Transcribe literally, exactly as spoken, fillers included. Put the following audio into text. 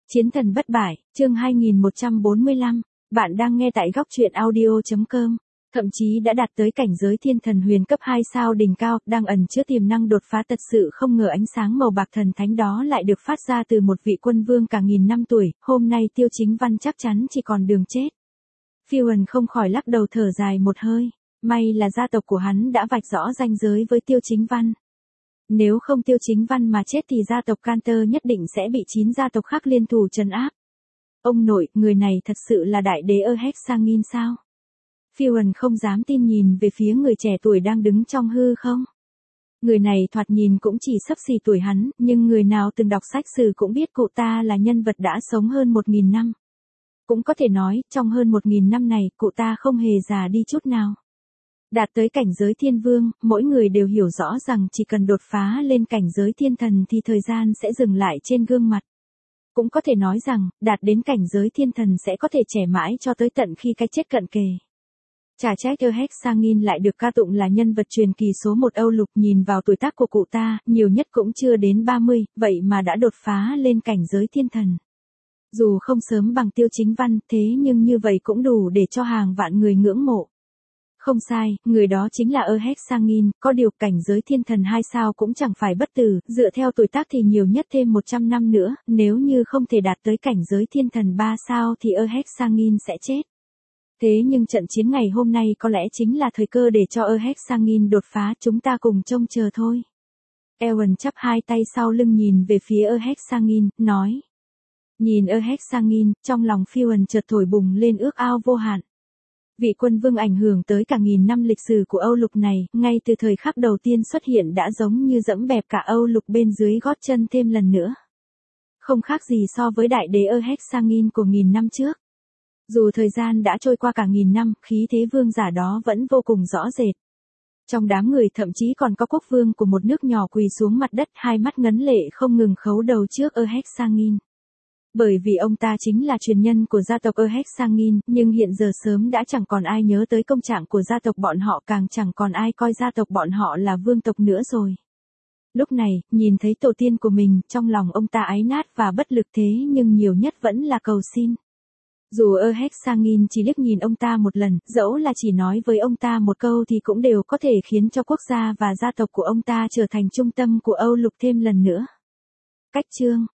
Chiến thần bất bại, chương hai nghìn một trăm bốn mươi lăm, bạn đang nghe tại góc truyện audio chấm com. Thậm chí đã đạt tới cảnh giới thiên thần huyền cấp hai sao đỉnh cao, đang ẩn chứa tiềm năng đột phá thật sự không ngờ ánh sáng màu bạc thần thánh đó lại được phát ra từ một vị quân vương cả nghìn năm tuổi, hôm nay Tiêu Chính Văn chắc chắn chỉ còn đường chết. Phiêu Hần không khỏi lắc đầu thở dài một hơi, may là gia tộc của hắn đã vạch rõ ranh giới với Tiêu Chính Văn. Nếu không Tiêu Chính Văn mà chết thì gia tộc Canter nhất định sẽ bị chín gia tộc khác liên thủ trấn áp. Ông nội, người này thật sự là đại đế Erhexangin sao? Phiêu Hần không dám tin nhìn về phía người trẻ tuổi đang đứng trong hư không. Người này thoạt nhìn cũng chỉ xấp xì tuổi hắn, nhưng người nào từng đọc sách sử cũng biết cụ ta là nhân vật đã sống hơn một nghìn năm. Cũng có thể nói, trong hơn một nghìn năm này, cụ ta không hề già đi chút nào. Đạt tới cảnh giới thiên vương, mỗi người đều hiểu rõ rằng chỉ cần đột phá lên cảnh giới thiên thần thì thời gian sẽ dừng lại trên gương mặt. Cũng có thể nói rằng, đạt đến cảnh giới thiên thần sẽ có thể trẻ mãi cho tới tận khi cái chết cận kề. Chả trách Erhexangin lại được ca tụng là nhân vật truyền kỳ số một Âu Lục, nhìn vào tuổi tác của cụ ta, nhiều nhất cũng chưa đến ba mươi, vậy mà đã đột phá lên cảnh giới thiên thần. Dù không sớm bằng Tiêu Chính Văn, thế nhưng như vậy cũng đủ để cho hàng vạn người ngưỡng mộ. Không sai, người đó chính là Erhexangin, có điều cảnh giới thiên thần hai sao cũng chẳng phải bất tử, dựa theo tuổi tác thì nhiều nhất thêm một trăm năm nữa, nếu như không thể đạt tới cảnh giới thiên thần ba sao thì Erhexangin sẽ chết. Thế nhưng trận chiến ngày hôm nay có lẽ chính là thời cơ để cho Erhexangin đột phá, chúng ta cùng trông chờ thôi. Ewan chắp hai tay sau lưng nhìn về phía Erhexangin, nói. Nhìn Erhexangin, trong lòng Phiêu Hần chợt thổi bùng lên ước ao vô hạn. Vị quân vương ảnh hưởng tới cả nghìn năm lịch sử của Âu Lục này, ngay từ thời khắc đầu tiên xuất hiện đã giống như dẫm bẹp cả Âu Lục bên dưới gót chân thêm lần nữa. Không khác gì so với đại đế Erhexangin của nghìn năm trước. Dù thời gian đã trôi qua cả nghìn năm, khí thế vương giả đó vẫn vô cùng rõ rệt. Trong đám người thậm chí còn có quốc vương của một nước nhỏ quỳ xuống mặt đất, hai mắt ngấn lệ không ngừng khấu đầu trước Erhexangin. Bởi vì ông ta chính là truyền nhân của gia tộc Erhexangin, nhưng hiện giờ sớm đã chẳng còn ai nhớ tới công trạng của gia tộc bọn họ, càng chẳng còn ai coi gia tộc bọn họ là vương tộc nữa rồi. Lúc này, nhìn thấy tổ tiên của mình, trong lòng ông ta áy nát và bất lực, thế nhưng nhiều nhất vẫn là cầu xin. Dù Erhexangin chỉ liếc nhìn ông ta một lần, dẫu là chỉ nói với ông ta một câu thì cũng đều có thể khiến cho quốc gia và gia tộc của ông ta trở thành trung tâm của Âu Lục thêm lần nữa. Cách chương